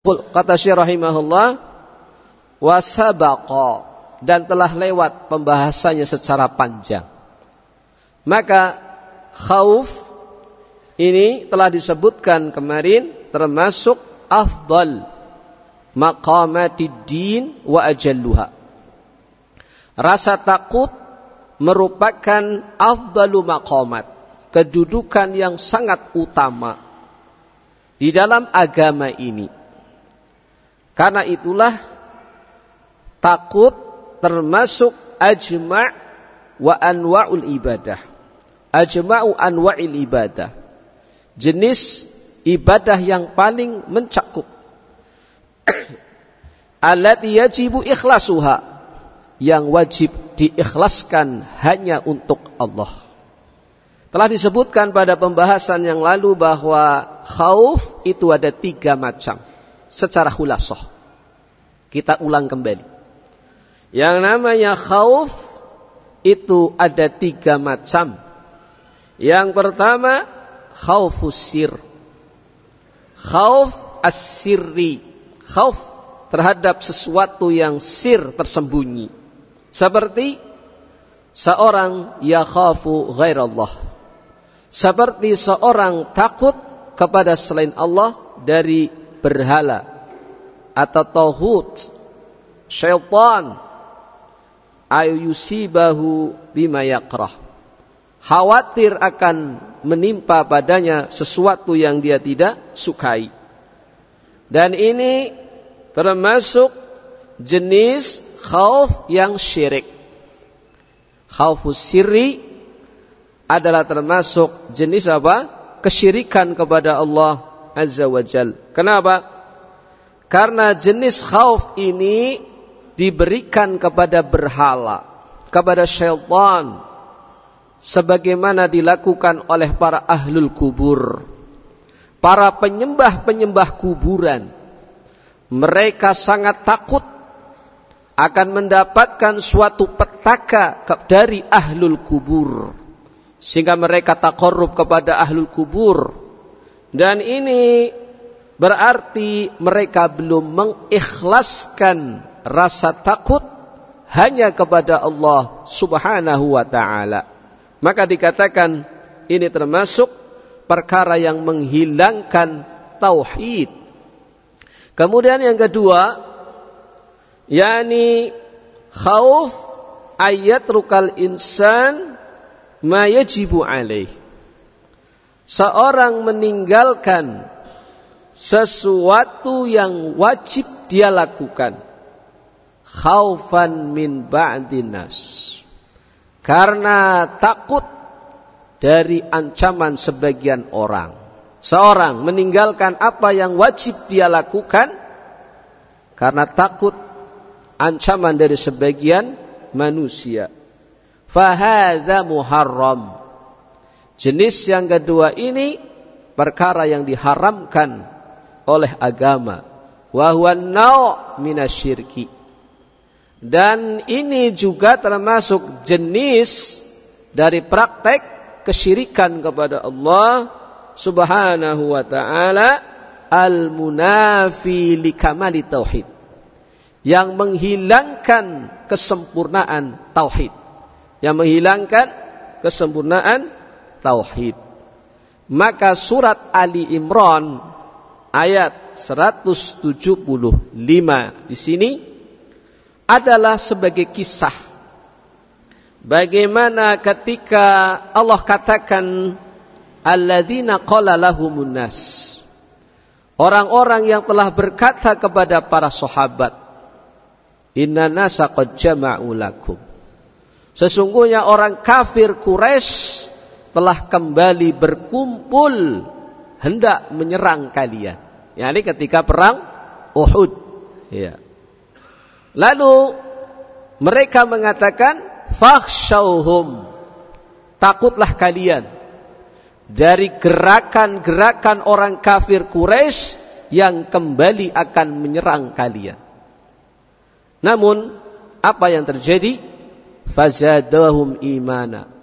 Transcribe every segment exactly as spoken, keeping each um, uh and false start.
Kata Syekh rahimahullah, wasabaqa, dan telah lewat pembahasannya secara panjang. Maka khauf ini telah disebutkan kemarin termasuk afdal maqamatid din wa ajalluha. Rasa takut merupakan afdalu maqamat, kedudukan yang sangat utama di dalam agama ini. Karena itulah takut termasuk ajma' wa anwa'ul ibadah. Ajma'u anwa'il ibadah. Jenis ibadah yang paling mencakup. Allati yajibu ikhlasuha, yang wajib diikhlaskan hanya untuk Allah. Telah disebutkan pada pembahasan yang lalu bahwa khauf itu ada tiga macam. Secara khulasah kita ulang kembali. Yang namanya khauf itu ada tiga macam. Yang pertama khaufus sir, khauf as-sirri, khauf terhadap sesuatu yang sir, tersembunyi. Seperti seorang yakhafu ghairallah, seperti seorang takut kepada selain Allah dari berhala atau tauhid, syaitan, ayusibahu bima yakrah, khawatir akan menimpa padanya sesuatu yang dia tidak sukai. Dan ini termasuk jenis khauf yang syirik. Khaufus sirri adalah termasuk jenis apa? Kesyirikan kepada Allah Azza wa Jal. Kenapa? Karena jenis khauf ini diberikan kepada berhala, kepada syaitan, sebagaimana dilakukan oleh para ahlul kubur, para penyembah-penyembah kuburan. Mereka sangat takut akan mendapatkan suatu petaka dari ahlul kubur, sehingga mereka taqarrub kepada ahlul kubur. Dan ini berarti mereka belum mengikhlaskan rasa takut hanya kepada Allah Subhanahu wa ta'ala. Maka dikatakan ini termasuk perkara yang menghilangkan tauhid. Kemudian yang kedua, yakni khauf ayatrukal insan ma yajibu alaih. Seorang meninggalkan sesuatu yang wajib dia lakukan, khaufan min ba'din nas, karena takut dari ancaman sebagian orang. Seorang meninggalkan apa yang wajib dia lakukan karena takut ancaman dari sebagian manusia. Fahadha muharram. Jenis yang kedua ini perkara yang diharamkan oleh agama. Wa huwa nau' minasyirki. Dan ini juga termasuk jenis dari praktek kesyirikan kepada Allah Subhanahu wa ta'ala, al-munafi likamali tauhid, yang menghilangkan kesempurnaan tauhid, yang menghilangkan kesempurnaan tauhid. Maka surat Ali Imran ayat seratus tujuh puluh lima di sini adalah sebagai kisah bagaimana ketika Allah katakan alladzina qala lahumun nas, orang-orang yang telah berkata kepada para sahabat, inna nasa qad jama'u lakum, sesungguhnya orang kafir Quraisy telah kembali berkumpul hendak menyerang kalian. Yani ketika perang Uhud. Ya. Lalu mereka mengatakan fakhshawhum, takutlah kalian dari gerakan-gerakan orang kafir Quraisy yang kembali akan menyerang kalian. Namun apa yang terjadi? Fazadahum imana.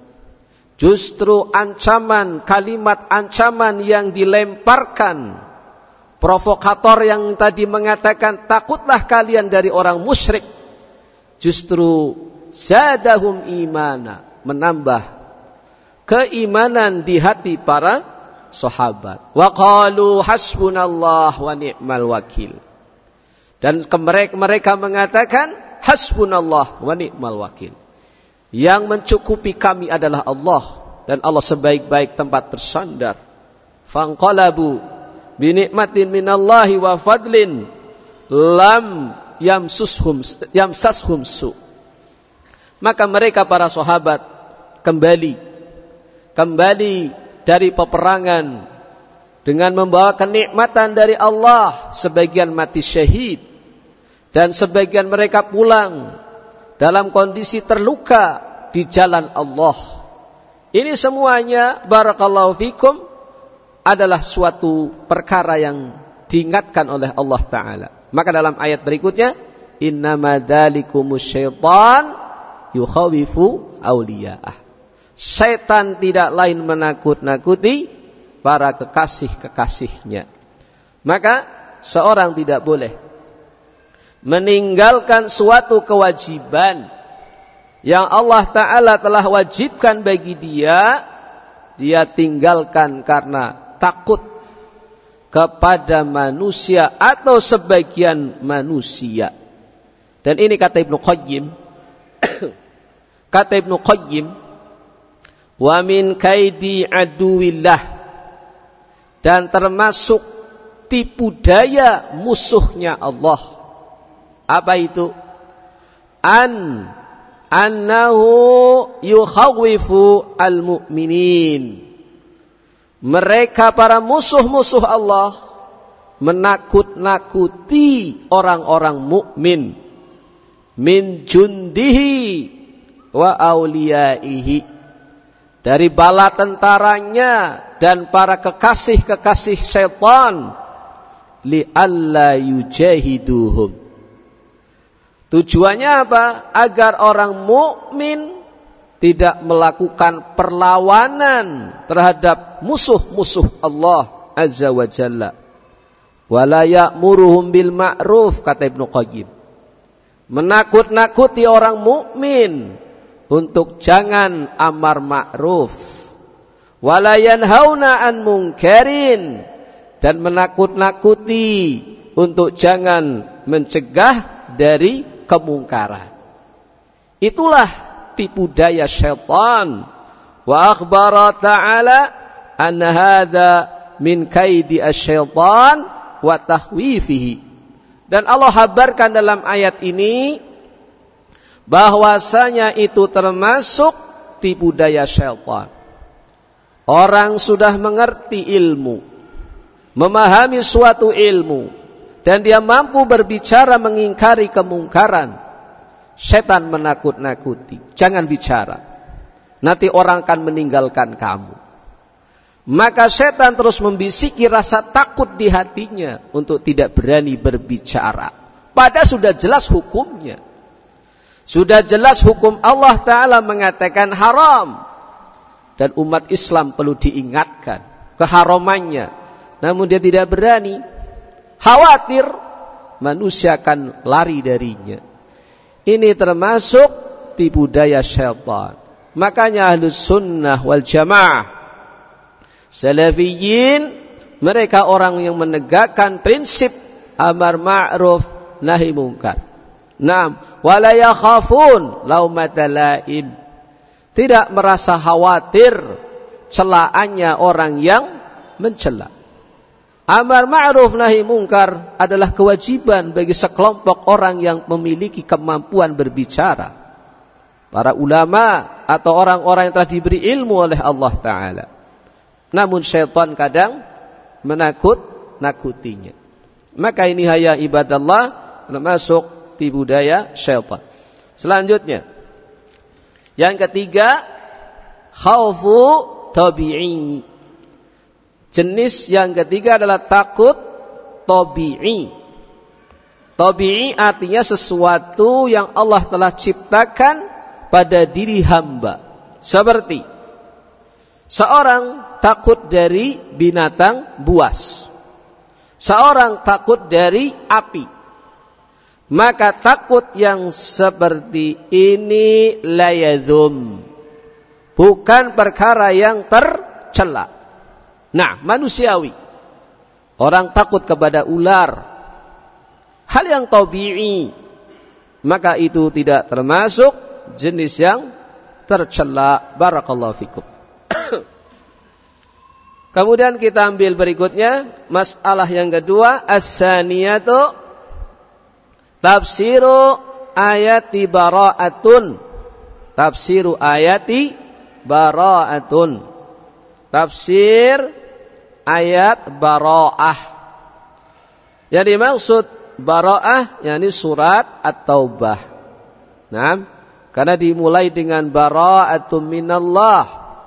Justru ancaman, kalimat ancaman yang dilemparkan provokator yang tadi mengatakan takutlah kalian dari orang musyrik, justru zadahum imana, menambah keimanan di hati para sahabat. Wa qalu hasbunallah wa ni'mal wakil. Dan mereka mengatakan hasbunallah wa ni'mal wakil. Yang mencukupi kami adalah Allah, dan Allah sebaik-baik tempat bersandar. Fanqalabu bi ni'matin minallahi wa fadlin lam yamsushum yamsashum su. Maka mereka para sahabat kembali kembali dari peperangan dengan membawa kenikmatan dari Allah. Sebagian mati syahid dan sebagian mereka pulang dalam kondisi terluka di jalan Allah. Ini semuanya barakallahu fikum adalah suatu perkara yang diingatkan oleh Allah Ta'ala. Maka dalam ayat berikutnya, innama dzalikumus syaitan yukhawifu awliya'ah. Setan tidak lain menakut-nakuti para kekasih-kekasihnya. Maka seorang tidak boleh meninggalkan suatu kewajiban yang Allah Ta'ala telah wajibkan bagi dia, dia tinggalkan karena takut kepada manusia atau sebagian manusia. Dan ini kata Ibnu Qayyim, kata Ibnu Qayyim, wa min kaidi aduwillah, dan termasuk tipu daya musuhnya Allah. Apa itu? An annahu yukhawifu al-mu'minin. Mereka para musuh-musuh Allah menakut-nakuti orang-orang mukmin min jundihi wa auliyaihi, dari bala tentaranya dan para kekasih-kekasih syaitan, li alla yujahiduhum. Tujuannya apa? Agar orang mukmin tidak melakukan perlawanan terhadap musuh-musuh Allah Azza wa Jalla. Wala ya'muruhum bil ma'ruf, kata Ibnu Qayyim. Menakut-nakuti orang mukmin untuk jangan amar ma'ruf. Wala yanhauna an munkarin, dan menakut-nakuti untuk jangan mencegah dari kemungkaran. Itulah tipu daya syaitan. Wa akhbara ta'ala anna hadza min kaidi asy-syaitan wa tahwifihi. Dan Allah habarkan dalam ayat ini bahwasanya itu termasuk tipu daya syaitan. Orang sudah mengerti ilmu, memahami suatu ilmu, dan dia mampu berbicara mengingkari kemungkaran, setan menakut-nakuti, jangan bicara, nanti orang akan meninggalkan kamu. Maka setan terus membisiki rasa takut di hatinya untuk tidak berani berbicara. Padahal sudah jelas hukumnya. Sudah jelas hukum Allah Ta'ala mengatakan haram. Dan umat Islam perlu diingatkan keharamannya. Namun dia tidak berani. Khawatir manusia akan lari darinya. Ini termasuk tipu daya syaitan. Makanya Ahlus Sunnah wal Jamaah, Salafiyin, mereka orang yang menegakkan prinsip amar ma'ruf nahi mungkar. Naam, wala yakhafun laumata laim. Tidak merasa khawatir celaannya orang yang mencela. Amar ma'ruf nahi mungkar adalah kewajiban bagi sekelompok orang yang memiliki kemampuan berbicara. Para ulama atau orang-orang yang telah diberi ilmu oleh Allah Ta'ala. Namun syaitan kadang menakut-nakutinya. Maka ini haya ibadallah termasuk tipu daya syaitan. Selanjutnya, yang ketiga, khaufu tabi'i. Jenis yang ketiga adalah takut tabi'i. Tabi'i artinya sesuatu yang Allah telah ciptakan pada diri hamba. Seperti seorang takut dari binatang buas. Seorang takut dari api. Maka takut yang seperti ini layadhum, bukan perkara yang tercela. Nah, manusiawi. Orang takut kepada ular, hal yang tabi'i, maka itu tidak termasuk jenis yang tercela. Barakallahu fikum. Kemudian kita ambil berikutnya, masalah yang kedua, as-saniyatu tafsiru ayati bara'atun. Tafsiru ayati bara'atun. Tafsir ayat bara'ah. Yang dimaksud bara'ah yakni surat At-Taubah. Nah, karena dimulai dengan bara'atun minallah.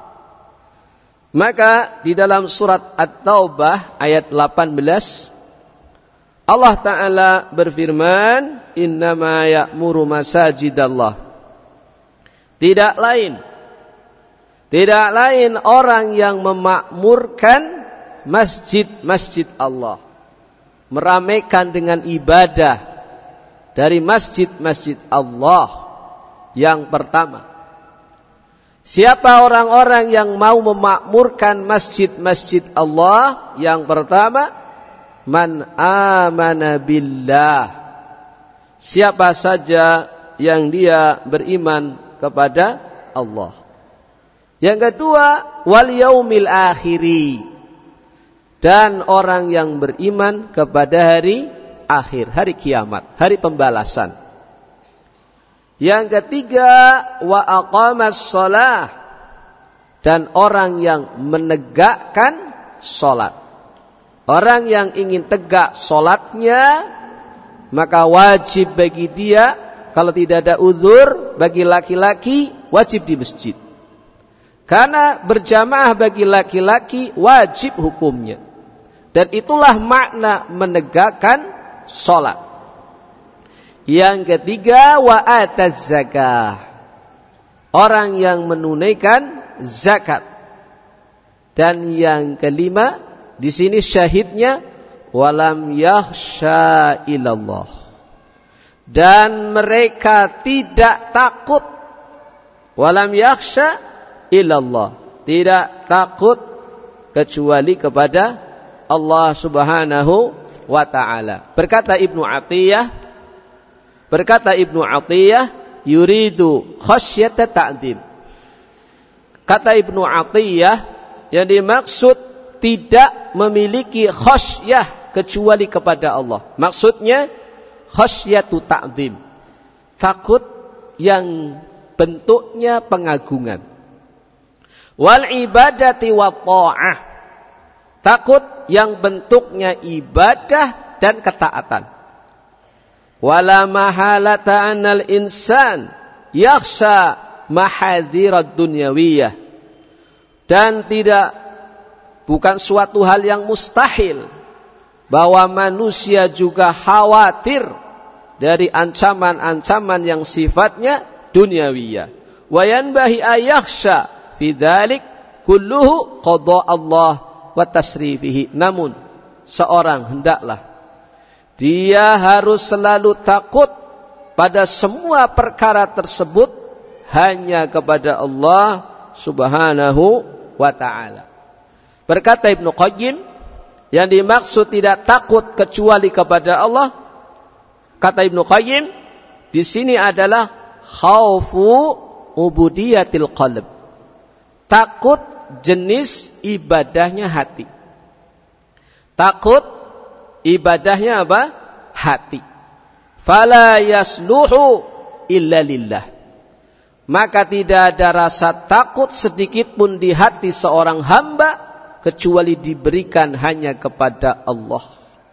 Maka di dalam surat At-Taubah ayat delapan belas Allah Ta'ala berfirman, innama ya'muru masajidallah. Tidak lain, tidak lain orang yang memakmurkan masjid-masjid Allah, meramaikan dengan ibadah dari masjid-masjid Allah. Yang pertama, siapa orang-orang yang mau memakmurkan masjid-masjid Allah? Yang pertama, man amana billah, siapa saja yang dia beriman kepada Allah. Yang kedua, wal yaumil akhiri, dan orang yang beriman kepada hari akhir, hari kiamat, hari pembalasan. Yang ketiga, wa aqamas shalah, dan orang yang menegakkan salat. Orang yang ingin tegak solatnya, maka wajib bagi dia, kalau tidak ada uzur, bagi laki-laki wajib di masjid. Karena berjamaah bagi laki-laki wajib hukumnya. Dan itulah makna menegakkan solat. Yang ketiga, wa ataz zakah, orang yang menunaikan zakat. Dan yang kelima, di sini syahidnya, walam yakhsha ilallah, dan mereka tidak takut, walam yakhsha ilallah, tidak takut kecuali kepada Allah Subhanahu wa ta'ala. Berkata Ibnu Atiyah, berkata Ibnu Atiyah, yuridu khasyata ta'dzim. Kata Ibnu Atiyah, yang dimaksud tidak memiliki khasyah kecuali kepada Allah. Maksudnya khasyatu ta'zim, takut yang bentuknya pengagungan. Wal ibadati wa ta'ah, takut yang bentuknya ibadah dan ketaatan. Wala mahalata anal insan yakhsha mahadhirat dunyawiyah, dan tidak, bukan suatu hal yang mustahil bahwa manusia juga khawatir dari ancaman-ancaman yang sifatnya dunyawiyah. Wa yanbahi ayakhsha fi dzalik kulluhu qada Allah wa tasrifihi. Namun seorang hendaklah dia harus selalu takut pada semua perkara tersebut hanya kepada Allah Subhanahu wa ta'ala. Berkata Ibnu Qayyim, yang dimaksud tidak takut kecuali kepada Allah, kata Ibnu Qayyim, di sini adalah khaufu ubudiyatil qalb, takut jenis ibadahnya hati. Takut ibadahnya apa? Hati. Fala yasluhu illa lillah, maka tidak ada rasa takut sedikit pun di hati seorang hamba kecuali diberikan hanya kepada Allah.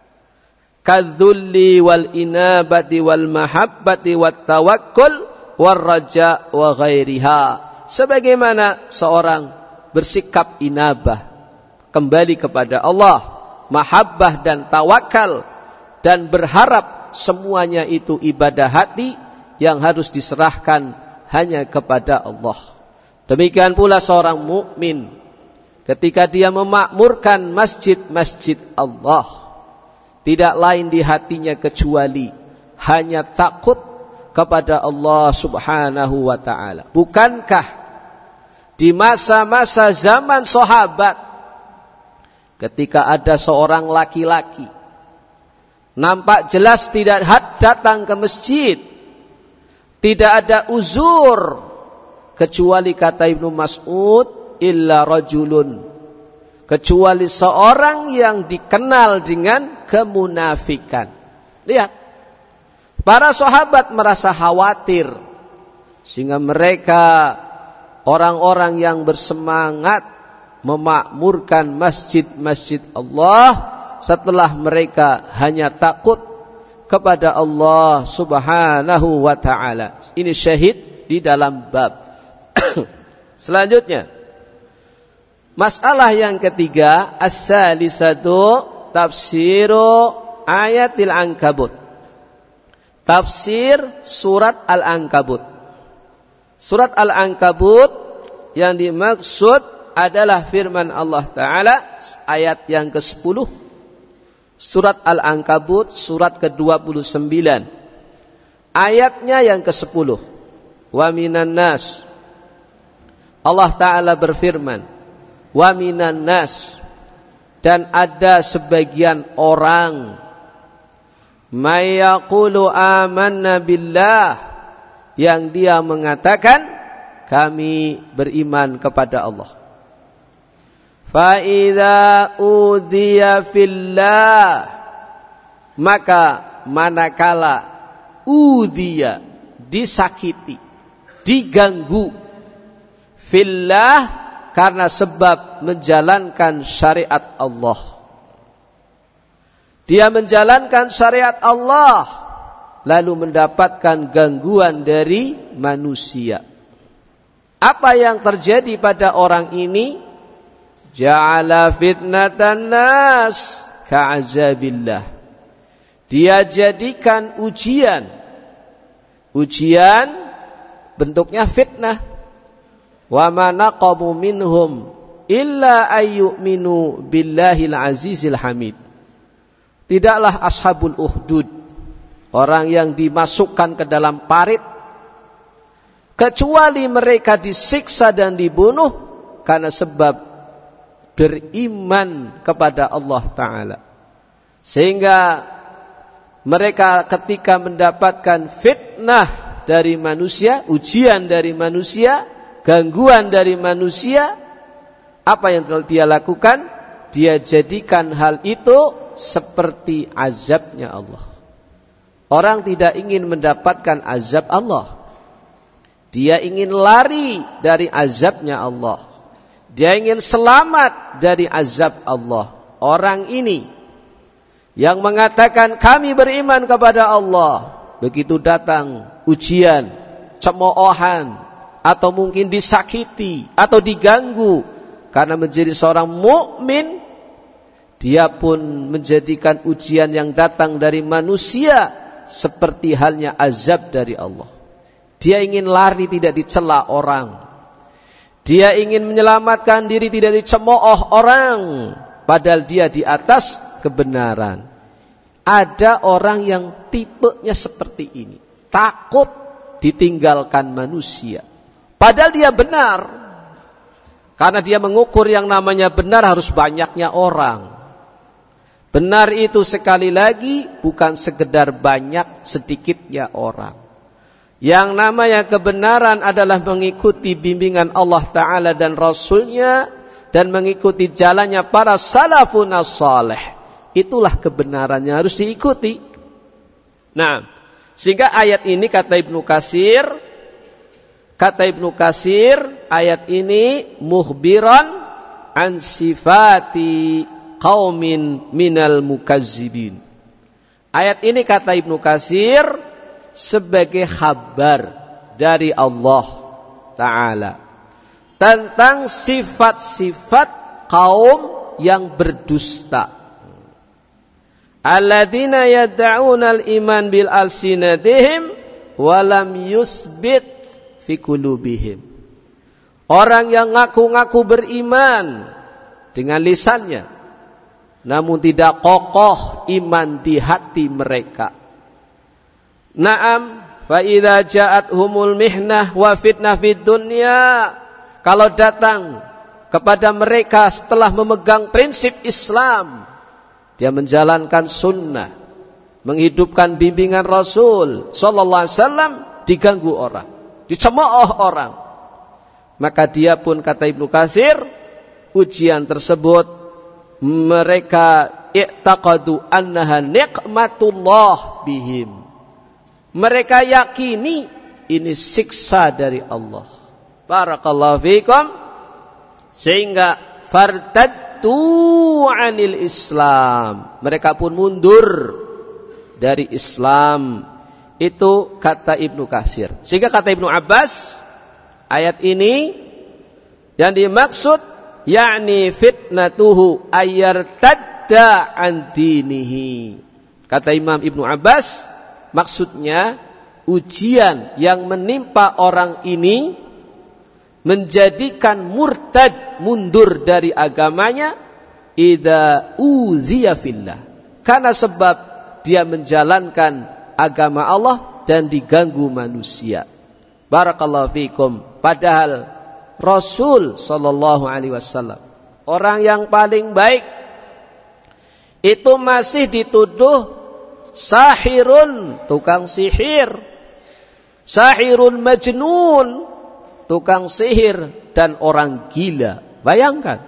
Kadzulli wal inabati wal mahabbati wat tawakkul war raja wa ghairiha, sebagaimana seorang bersikap inabah, kembali kepada Allah, mahabbah dan tawakal, dan berharap semuanya itu ibadah hati yang harus diserahkan hanya kepada Allah. Demikian pula seorang mukmin ketika dia memakmurkan masjid-masjid Allah, tidak lain di hatinya kecuali hanya takut kepada Allah Subhanahu wa ta'ala. Bukankah di masa-masa zaman sahabat, ketika ada seorang laki-laki nampak jelas tidak datang ke masjid, tidak ada uzur, kecuali kata Ibnu Mas'ud, illa rajulun, kecuali seorang yang dikenal dengan kemunafikan. Lihat, para sahabat merasa khawatir, sehingga mereka orang-orang yang bersemangat memakmurkan masjid-masjid Allah setelah mereka hanya takut kepada Allah Subhanahu wa ta'ala. Ini syahid di dalam bab. Selanjutnya, masalah yang ketiga, as-salisatu tafsiru ayatil Ankabut. Tafsir surat Al-Ankabut. Surat Al-Ankabut yang dimaksud adalah firman Allah Ta'ala ayat yang kesepuluh. Surat Al-Ankabut surat ke dua puluh sembilan. Ayatnya yang kesepuluh. Wa minan nas. Allah Ta'ala berfirman, wa minan nas, dan ada sebagian orang, may yaqulu amanna billah, yang dia mengatakan kami beriman kepada Allah. Fa idza udhiya fillah, maka manakala udhiya, disakiti, diganggu, fillah, karena sebab menjalankan syariat Allah. Dia menjalankan syariat Allah, lalu mendapatkan gangguan dari manusia. Apa yang terjadi pada orang ini? Ja'ala fitnatan nas ka'azabillah. Dia jadikan ujian. Ujian bentuknya fitnah. Wa ma naqamu minhum illa ayyuminu billahil azizil hamid. Tidaklah ashabul uhdud, orang yang dimasukkan ke dalam parit, kecuali mereka disiksa dan dibunuh karena sebab beriman kepada Allah Ta'ala. Sehingga mereka ketika mendapatkan fitnah dari manusia, ujian dari manusia, gangguan dari manusia, apa yang telah dia lakukan? Dia jadikan hal itu seperti azabnya Allah. Orang tidak ingin mendapatkan azab Allah. Dia ingin lari dari azabnya Allah. Dia ingin selamat dari azab Allah. Orang ini yang mengatakan kami beriman kepada Allah, begitu datang ujian, cemoohan, atau mungkin disakiti atau diganggu karena menjadi seorang mukmin, dia pun menjadikan ujian yang datang dari manusia seperti halnya azab dari Allah. Dia ingin lari, tidak dicela orang. Dia ingin menyelamatkan diri, tidak dicemooh orang, padahal dia di atas kebenaran. Ada orang yang tipenya seperti ini, takut ditinggalkan manusia, padahal dia benar. Karena dia mengukur yang namanya benar harus banyaknya orang. Benar itu sekali lagi bukan sekedar banyak sedikitnya orang. Yang namanya kebenaran adalah mengikuti bimbingan Allah Ta'ala dan Rasulnya, dan mengikuti jalannya para salafun as-salih. Itulah kebenarannya, harus diikuti. Nah, sehingga ayat ini kata Ibnu Katsir, kata Ibnu Katsir, ayat ini mukhbiran an sifati qaumin minal mukazzibin. Ayat ini kata Ibnu Katsir sebagai kabar dari Allah Ta'ala tentang sifat-sifat kaum yang berdusta. Alladzina yad'una al-iman bil alsinatihim wa lam yusbit fi qulubihim. Orang yang ngaku-ngaku beriman dengan lisannya, namun tidak kokoh iman di hati mereka. Naam, fa idza ja'athumul mihnah wa fitnah fid dunya, kalau datang kepada mereka setelah memegang prinsip Islam, dia menjalankan sunnah, menghidupkan bimbingan Rasul sallallahu alaihi wasallam, diganggu orang, dicemooh orang, maka dia pun, kata Ibnu Katsir, ujian tersebut mereka i'taqadu annaha nikmatullah bihim. Mereka yakini ini siksa dari Allah. Barakallahu fikum. Sehingga fartadtu anil Islam, mereka pun mundur dari Islam. Itu kata Ibnu Katsir. Sehingga kata Ibnu Abbas, ayat ini yang dimaksud yakni fitnatuhu ayyartadda an dinihi. Kata Imam Ibnu Abbas, maksudnya ujian yang menimpa orang ini menjadikan murtad, mundur dari agamanya, idza uziya fillah, karena sebab dia menjalankan agama Allah dan diganggu manusia. Barakallahu fikum. Padahal Rasul sallallahu alaihi wasallam, orang yang paling baik, itu masih dituduh sahirun, tukang sihir, sahirun majnun, tukang sihir, dan orang gila. Bayangkan,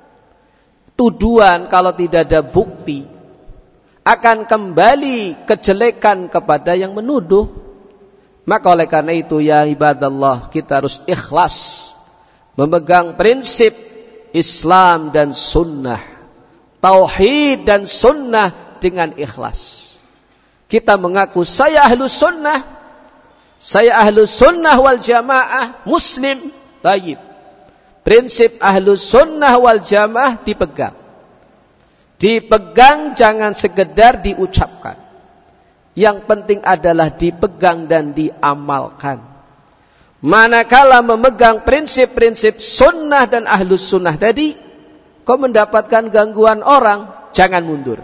tuduhan kalau tidak ada bukti akan kembali kejelekan kepada yang menuduh. Maka oleh karena itu, ya ibadallah, kita harus ikhlas memegang prinsip Islam dan sunnah, tauhid dan sunnah dengan ikhlas. Kita mengaku saya ahlus sunnah, saya ahlus sunnah wal jamaah muslim. Baik, prinsip ahlus sunnah wal jamaah dipegang. Dipegang, jangan sekedar diucapkan. Yang penting adalah dipegang dan diamalkan. Manakala memegang prinsip-prinsip sunnah dan ahlus sunnah tadi, kau mendapatkan gangguan orang, jangan mundur.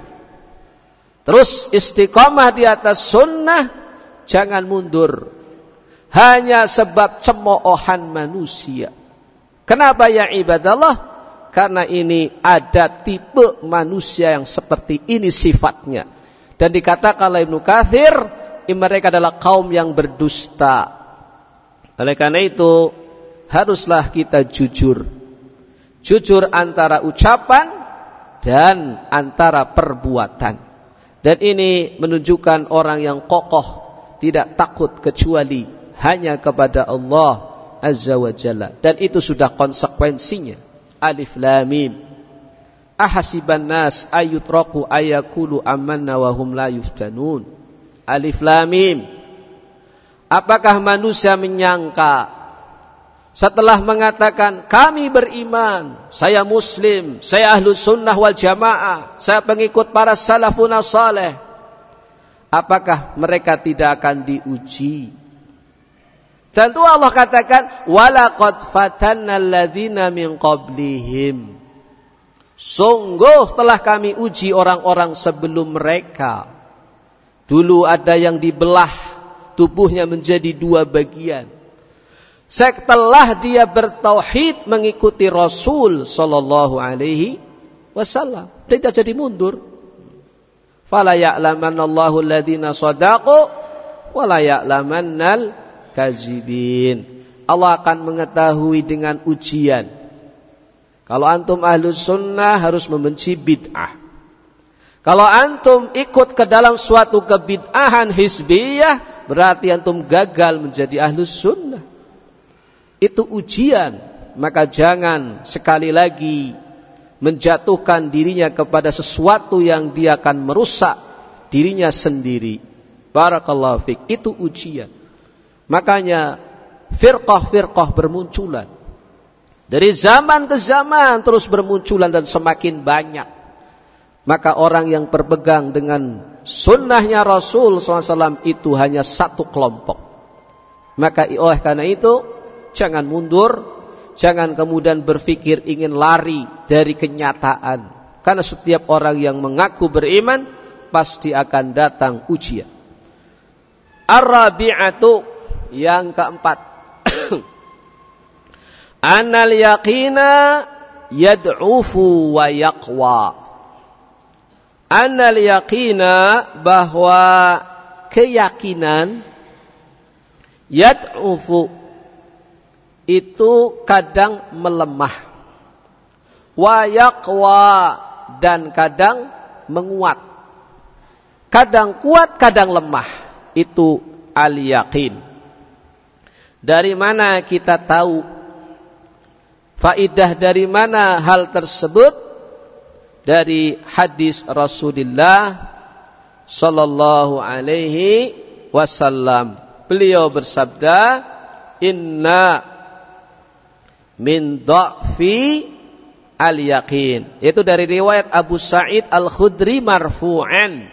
Terus istiqamah di atas sunnah, jangan mundur. Hanya sebab cemoohan manusia. Kenapa ya ibadallah? Karena ini ada tipe manusia yang seperti ini sifatnya. Dan dikatakan oleh Ibnu Katsir, mereka adalah kaum yang berdusta. Oleh karena itu, haruslah kita jujur. Jujur antara ucapan dan antara perbuatan. Dan ini menunjukkan orang yang kokoh, tidak takut kecuali hanya kepada Allah Azza wa Jalla. Dan itu sudah konsekuensinya. Alif Lam Mim. Ahasiban nas ayyutraku ayakulu amanna wa hum la yuftanun. Alif Lam Mim. Apakah manusia menyangka setelah mengatakan kami beriman, saya muslim, saya ahlus sunnah wal jamaah, saya pengikut para salafun saleh, apakah mereka tidak akan diuji? Tentu Allah katakan walaqad fatanna alladzina min qablihim, sungguh telah kami uji orang-orang sebelum mereka. Dulu ada yang dibelah tubuhnya menjadi dua bagian. Setelah dia bertauhid mengikuti Rasul sallallahu alaihi wasallam, dia tidak jadi mundur. Fala ya'lamannallahu alladhina shadaqu wa la ya'lamannal kadzibin. Allah akan mengetahui dengan ujian. Kalau antum ahlus sunnah harus membenci bid'ah. Kalau antum ikut ke dalam suatu kebid'ahan hizbiyah, berarti antum gagal menjadi ahlus sunnah. Itu ujian. Maka jangan sekali lagi menjatuhkan dirinya kepada sesuatu yang dia akan merusak dirinya sendiri. Barakallahu fik. Itu ujian. Makanya firqah-firqah bermunculan. Dari zaman ke zaman terus bermunculan dan semakin banyak. Maka orang yang berpegang dengan sunnahnya Rasul sallallahu alaihi wasallam itu hanya satu kelompok. Maka oleh karena itu, jangan mundur, jangan kemudian berpikir ingin lari dari kenyataan. Karena setiap orang yang mengaku beriman pasti akan datang ujian. Ar-rabi'atu, yang keempat. Annal yaqina yad'ufu wa yaqwa. Annal yaqina, bahwa keyakinan yad'ufu itu kadang melemah, wa yaqwa, dan kadang menguat. Kadang kuat, kadang lemah. Itu al-yaqin. Dari mana kita tahu? Faidah dari mana hal tersebut? Dari hadis Rasulullah sallallahu alaihi wasallam. Beliau bersabda, inna min dha'fi al-yaqin. Itu dari riwayat Abu Sa'id Al-Khudri marfu'an.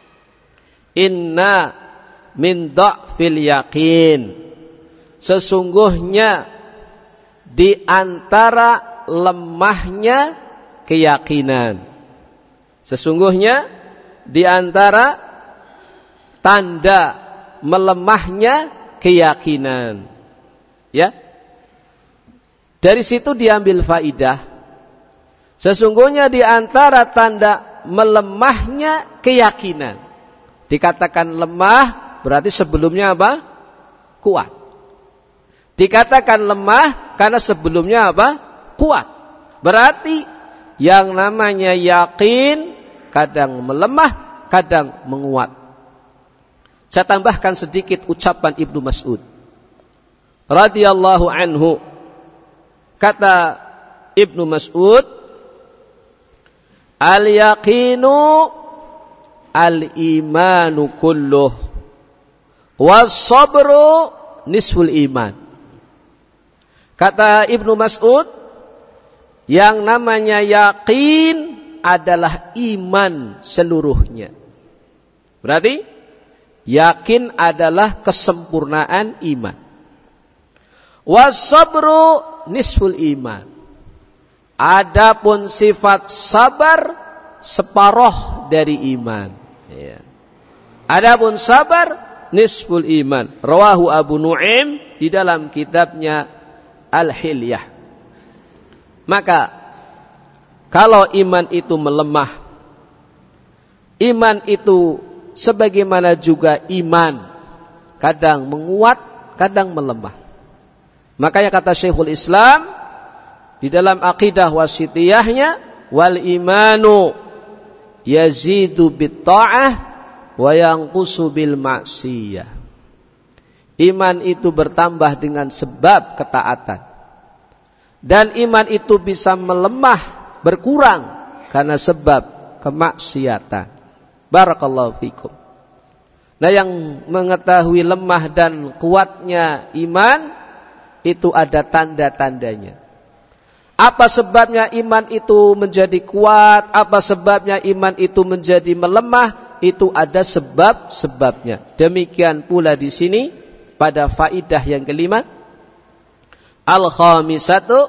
Inna min dha'fil yaqin. Sesungguhnya di antara lemahnya keyakinan. Sesungguhnya di antara tanda melemahnya keyakinan. Ya. Dari situ diambil faidah. Sesungguhnya di antara tanda melemahnya keyakinan. Dikatakan lemah berarti sebelumnya apa? Kuat. Dikatakan lemah karena sebelumnya apa? Kuat. Berarti yang namanya yakin kadang melemah, kadang menguat. Saya tambahkan sedikit ucapan Ibnu Mas'ud radhiyallahu anhu. Kata Ibnu Mas'ud, al-yaqinu al-imanu kulluh was-sabru nisful iman. Kata Ibnu Mas'ud, yang namanya yakin adalah iman seluruhnya. Berarti yakin adalah kesempurnaan iman. Was-sabru nisful iman. Adapun sifat sabar separuh dari iman. Ya. Adapun sabar nisful iman. Rawahu Abu Nu'aim di dalam kitabnya Al-Hilyah. Maka kalau iman itu melemah, iman itu sebagaimana juga iman kadang menguat, kadang melemah. Makanya kata Syekhul Islam di dalam Aqidah Wasithiyahnya, wal imanu yazidu bit ta'ah wa yanqusu bil ma'siyah. Iman itu bertambah dengan sebab ketaatan. Dan iman itu bisa melemah, berkurang karena sebab kemaksiatan. Barakallahu fikum. Nah, yang mengetahui lemah dan kuatnya iman itu ada tanda-tandanya. Apa sebabnya iman itu menjadi kuat? Apa sebabnya iman itu menjadi melemah? Itu ada sebab-sebabnya. Demikian pula di sini pada faidah yang kelima, al-khamisatu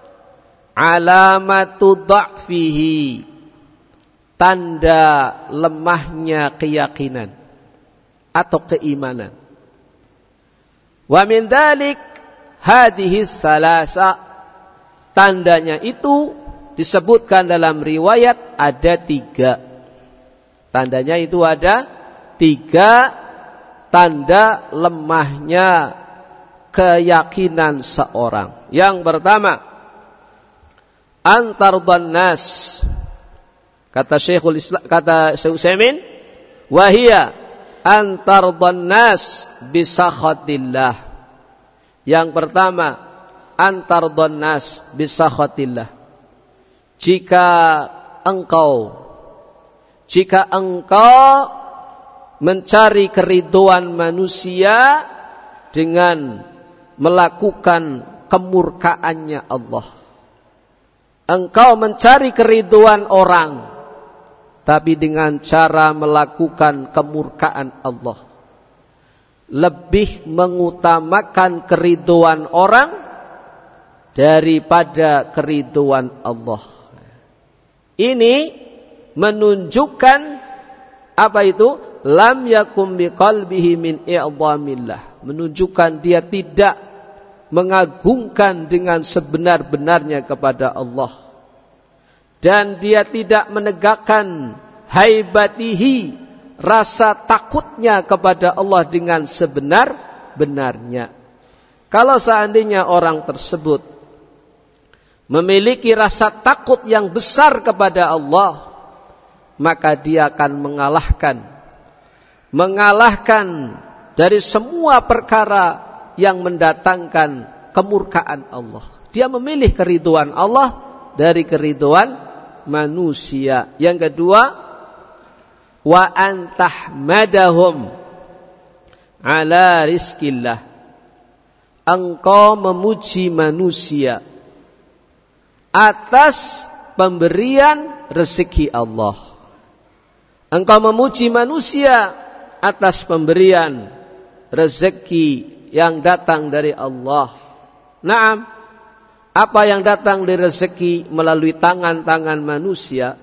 alamatu dha'fihi, tanda lemahnya keyakinan atau keimanan. Wa min dzalik hadhihi salasa, tandanya itu disebutkan dalam riwayat ada tiga. Tandanya itu ada tiga tanda lemahnya keyakinan seorang. Yang pertama, antardhan nas. Kata Syekhul Islam, kata Syekh Utsaimin, wa hiya antardhan nas bi sakhatillah. Yang pertama, antardhan nas bi sakhatillah. Jika engkau jika engkau mencari keridhaan manusia dengan melakukan kemurkaannya Allah. Engkau mencari keridhaan orang, tapi dengan cara melakukan kemurkaan Allah. Lebih mengutamakan keridhaan orang daripada keridhaan Allah. Ini menunjukkan apa itu? Lam yakum biqalbihi min i'dhamillah. Menunjukkan dia tidak mengagungkan dengan sebenar-benarnya kepada Allah. Dan dia tidak menegakkan haibatihi, rasa takutnya kepada Allah dengan sebenar-benarnya. Kalau seandainya orang tersebut memiliki rasa takut yang besar kepada Allah, maka dia akan mengalahkan mengalahkan dari semua perkara yang mendatangkan kemurkaan Allah. Dia memilih keridhaan Allah dari keridhaan manusia. Yang kedua, wa antahmadahum ala rizkillah. Engkau memuji manusia atas pemberian rezeki Allah. Engkau memuji manusia atas pemberian rezeki yang datang dari Allah. Naam, apa yang datang dari rezeki melalui tangan-tangan manusia,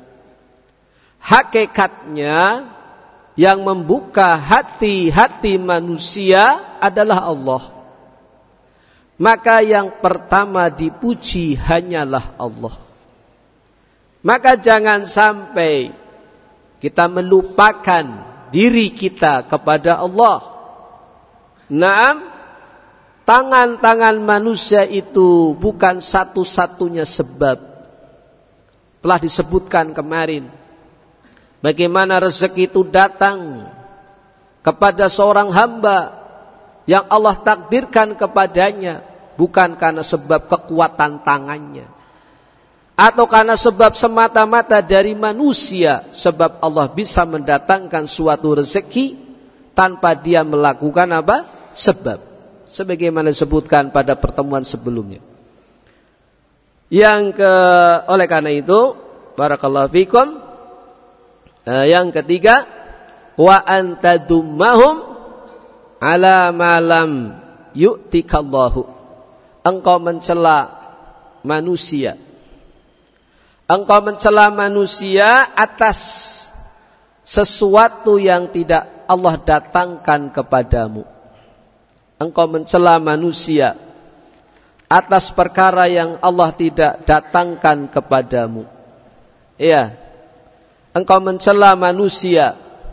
hakikatnya yang membuka hati-hati manusia adalah Allah. Maka yang pertama dipuji hanyalah Allah. Maka jangan sampai kita melupakan diri kita kepada Allah. Naam, tangan-tangan manusia itu bukan satu-satunya sebab. Telah disebutkan kemarin bagaimana rezeki itu datang kepada seorang hamba yang Allah takdirkan kepadanya bukan karena sebab kekuatan tangannya atau karena sebab semata-mata dari manusia. Sebab Allah bisa mendatangkan suatu rezeki tanpa dia melakukan apa? Sebab. Sebagaimana disebutkan pada pertemuan sebelumnya. Yang ke, oleh karena itu, barakallahu fikum, yang ketiga, wa antadummahum ala malam yu'tikallahu. Engkau mencela manusia. Engkau mencela manusia atas sesuatu yang tidak Allah datangkan kepadamu. Engkau mencela manusia atas perkara yang Allah tidak datangkan kepadamu. Iya. Engkau mencela manusia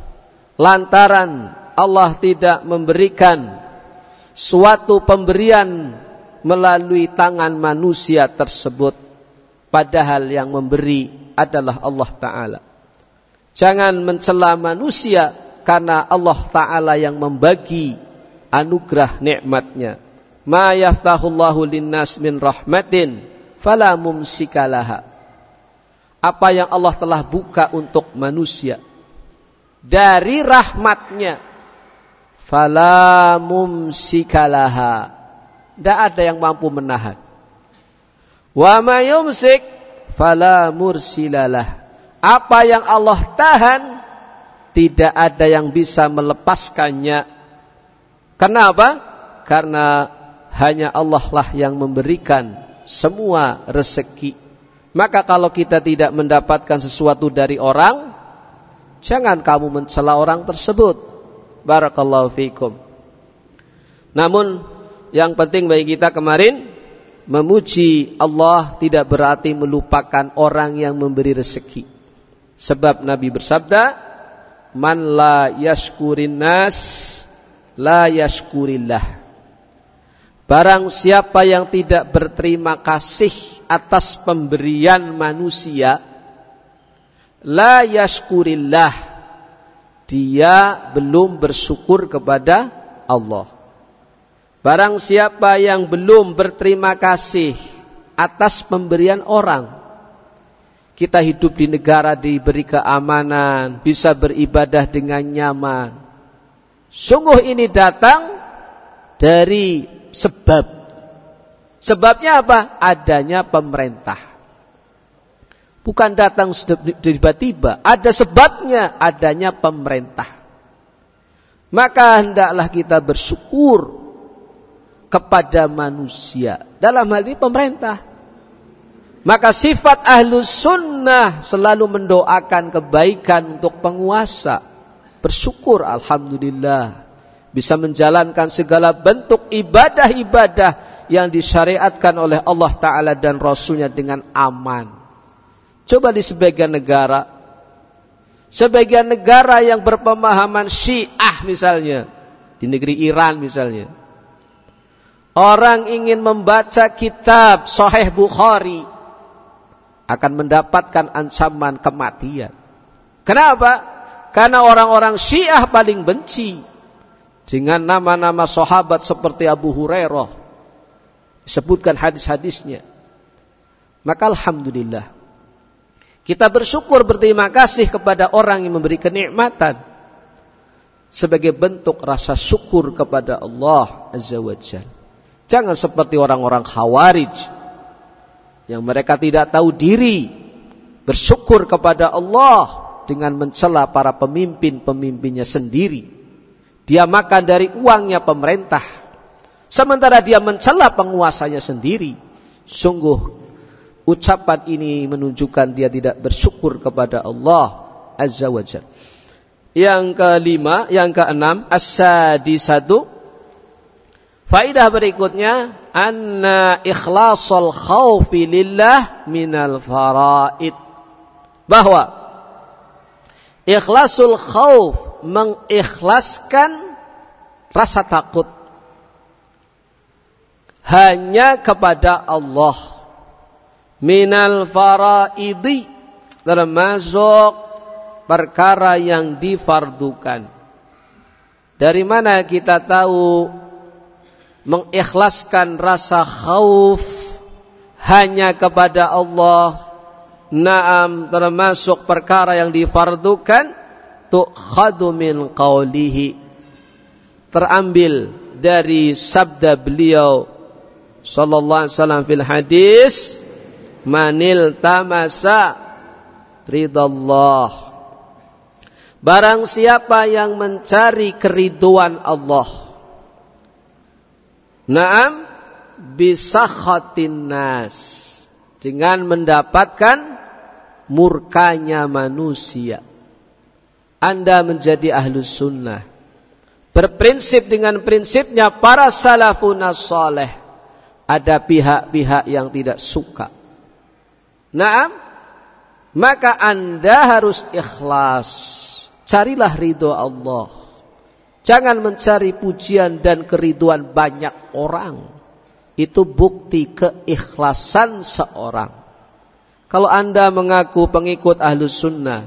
lantaran Allah tidak memberikan suatu pemberian melalui tangan manusia tersebut. Padahal yang memberi adalah Allah Ta'ala. Jangan mencela manusia karena Allah Ta'ala yang membagi anugerah nikmatnya. Ma yaftahullahu linnas min rahmatin fala mumsikalaha. Apa yang Allah telah buka untuk manusia dari rahmatnya, fala mumsikalaha, tidak ada yang mampu menahan. Wa ma yumsik fala mursilalah. Apa yang Allah tahan, tidak ada yang bisa melepaskannya. Kenapa? Karena hanya Allah lah yang memberikan semua rezeki. Maka kalau kita tidak mendapatkan sesuatu dari orang, jangan kamu mencela orang tersebut. Barakallahu fikum. Namun yang penting bagi kita kemarin, memuji Allah tidak berarti melupakan orang yang memberi rezeki. Sebab Nabi bersabda, man la yashkurin nas la yashkurillah. Barang siapa yang tidak berterima kasih atas pemberian manusia, la yashkurillah, dia belum bersyukur kepada Allah. Barang siapa yang belum berterima kasih atas pemberian orang, kita hidup di negara diberi keamanan, bisa beribadah dengan nyaman. Sungguh ini datang dari sebab. Sebabnya apa? Adanya pemerintah. Bukan datang tiba-tiba, ada sebabnya, adanya pemerintah. Maka hendaklah kita bersyukur kepada manusia, dalam hal ini pemerintah. Maka sifat ahlus sunnah selalu mendoakan kebaikan untuk penguasa. Bersyukur, alhamdulillah, bisa menjalankan segala bentuk ibadah-ibadah yang disyariatkan oleh Allah Ta'ala dan Rasulnya dengan aman. Coba di sebagian negara, sebagian negara yang berpemahaman Syiah misalnya, di negeri Iran misalnya, orang ingin membaca kitab Sahih Bukhari akan mendapatkan ancaman kematian. Kenapa? Karena orang-orang Syiah paling benci dengan nama-nama sahabat seperti Abu Hurairah, disebutkan hadis-hadisnya. Maka alhamdulillah, kita bersyukur, berterima kasih kepada orang yang memberi kenikmatan sebagai bentuk rasa syukur kepada Allah Azza wa Jalla. Jangan seperti orang-orang Khawarij yang mereka tidak tahu diri, bersyukur kepada Allah dengan mencela para pemimpin-pemimpinnya sendiri. Dia makan dari uangnya pemerintah, sementara dia mencela penguasanya sendiri. Sungguh ucapan ini menunjukkan dia tidak bersyukur kepada Allah Azza wa Jalla. Yang kelima, yang keenam, as-sadisatu, faidah berikutnya, anna ikhlasul khaufi lillah minal faraid. Bahwa ikhlasul khauf, mengikhlaskan rasa takut hanya kepada Allah, minal faraidi, termasuk perkara yang difardukan. Dari mana kita tahu mengikhlaskan rasa khauf hanya kepada Allah? Naam, termasuk perkara yang difardukan, tu'khadu min qawlihi, terambil dari sabda beliau sallallahu alaihi wasallam fil hadis, manil tamasa ridallah, barang siapa yang mencari keriduan Allah, naam, bisakhatin nas, dengan mendapatkan murkanya manusia, Anda menjadi ahlus sunnah, berprinsip dengan prinsipnya para salafun saleh. Ada pihak-pihak yang tidak suka, naam, maka Anda harus ikhlas. Carilah ridho Allah, jangan mencari pujian dan keriduan banyak orang. Itu bukti keikhlasan seorang. Kalau Anda mengaku pengikut ahlus sunnah,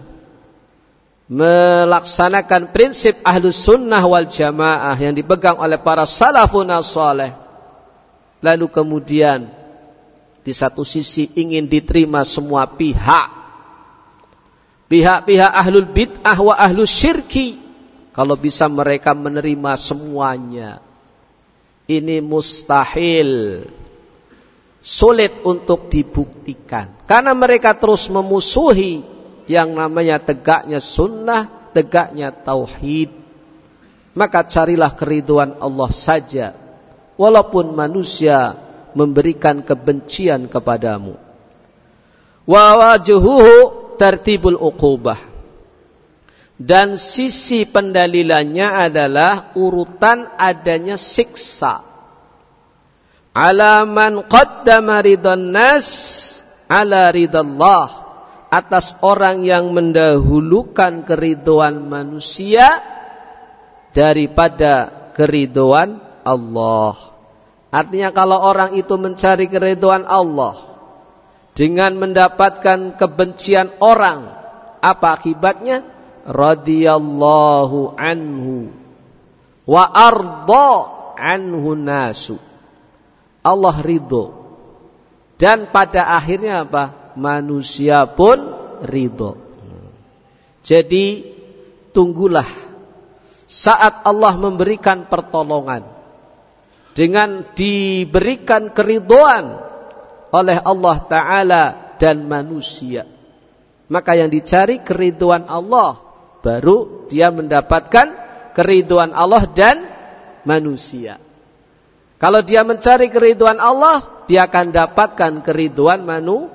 melaksanakan prinsip ahlus sunnah wal jamaah yang dipegang oleh para salafun saleh, lalu kemudian di satu sisi ingin diterima semua pihak, pihak-pihak ahlul bid'ah wa ahlus syirki, kalau bisa mereka menerima semuanya, ini mustahil, sulit untuk dibuktikan. Karena mereka terus memusuhi yang namanya tegaknya sunnah, tegaknya tauhid. Maka carilah keriduan Allah saja, walaupun manusia memberikan kebencian kepadamu. Wa wajhuhu tartibul uqubah, dan sisi pendalilannya adalah urutan adanya siksa. Ala man qaddama ridhan nas ala ridallah, atas orang yang mendahulukan keriduan manusia daripada keriduan Allah. Artinya kalau orang itu mencari keriduan Allah dengan mendapatkan kebencian orang, apa akibatnya? Radiyallahu anhu wa arda anhu nasu. Allah ridho, dan pada akhirnya apa? Manusia pun ridho. Jadi tunggulah saat Allah memberikan pertolongan dengan diberikan keridhaan oleh Allah Ta'ala dan manusia. Maka yang dicari keridhaan Allah, baru dia mendapatkan keridhaan Allah dan manusia. Kalau dia mencari keridhaan Allah, dia akan dapatkan keridhaan manu,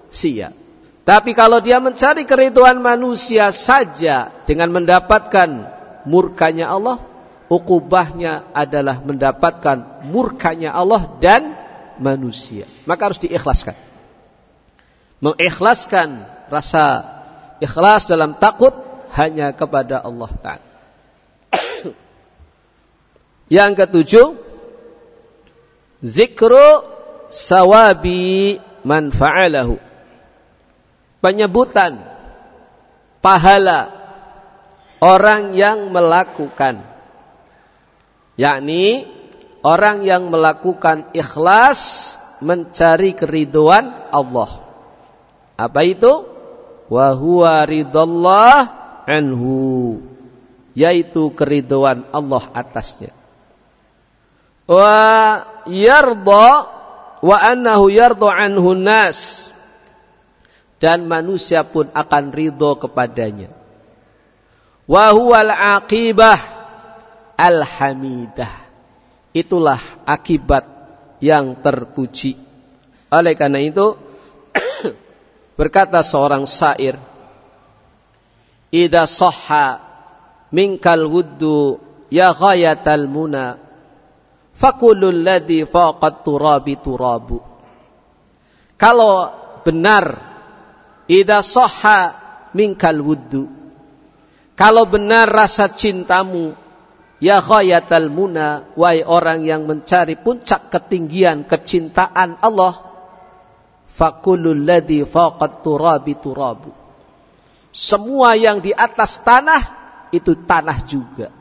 manusia. Tapi kalau dia mencari keridhaan manusia saja dengan mendapatkan murkanya Allah, ukubahnya adalah mendapatkan murkanya Allah dan manusia. Maka harus diikhlaskan. Mengikhlaskan rasa ikhlas dalam takut hanya kepada Allah Ta'ala. Yang ketujuh, zikru sawabi man fa'alahu. Penyebutan pahala orang yang melakukan, yakni orang yang melakukan ikhlas mencari keridhaan Allah. Apa itu? Wa huwa ridallah anhu, yaitu keridhaan Allah atasnya. Wa yarda wa annahu yarda anhu nas, dan manusia pun akan ridho kepadanya. Wa huwal aqibah al-hamidah, itulah akibat yang terpuji. Oleh karena itu berkata seorang syair, idza sahha minkal wuddu ya ghayatal muna, fakulul ladzi faqat turabi turabu. Kalau benar, idza sahha minkal wuddu, kalau benar rasa cintamu, ya ghayatal muna, wahai orang yang mencari puncak ketinggian kecintaan Allah, fakulul ladzi faqat turabi turabu, semua yang di atas tanah itu tanah juga.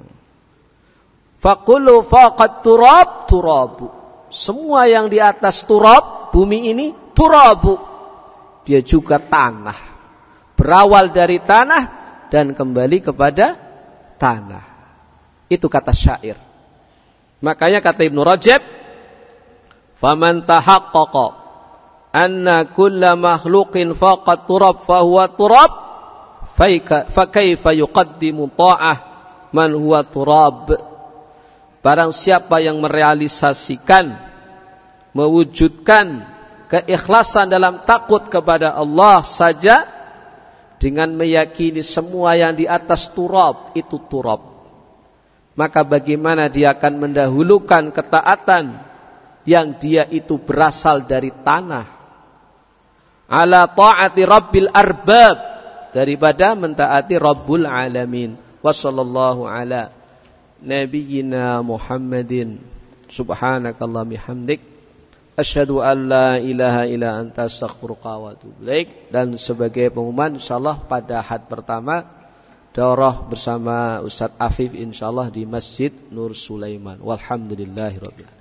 Fakulu faqat turab turabu, semua yang di atas turab, bumi ini, turabu, dia juga tanah, berawal dari tanah dan kembali kepada tanah. Itu kata syair. Makanya kata Ibnu Rajab, faman tahaqqaqa anna kulla makhluqin faqat turab fahuwa turab, fa kaifa yuqaddimu ta'ah man huwa turab. Barang siapa yang merealisasikan, mewujudkan keikhlasan dalam takut kepada Allah saja dengan meyakini semua yang di atas turab itu turab, maka bagaimana dia akan mendahulukan ketaatan yang dia itu berasal dari tanah ala ta'ati rabbil arbab, daripada mentaati Rabbul alamin. Wassallallahu ala nabiyyina Muhammadin subhanakallahumma bihamdik asyhadu an la ilaha illa anta astaghfiruka wa atubu ilaik. Dan sebagai pengumuman, insyaallah pada had pertama daurah bersama Ustaz Afif insyaallah di Masjid Nur Sulaiman. Walhamdulillahirabbil alamin.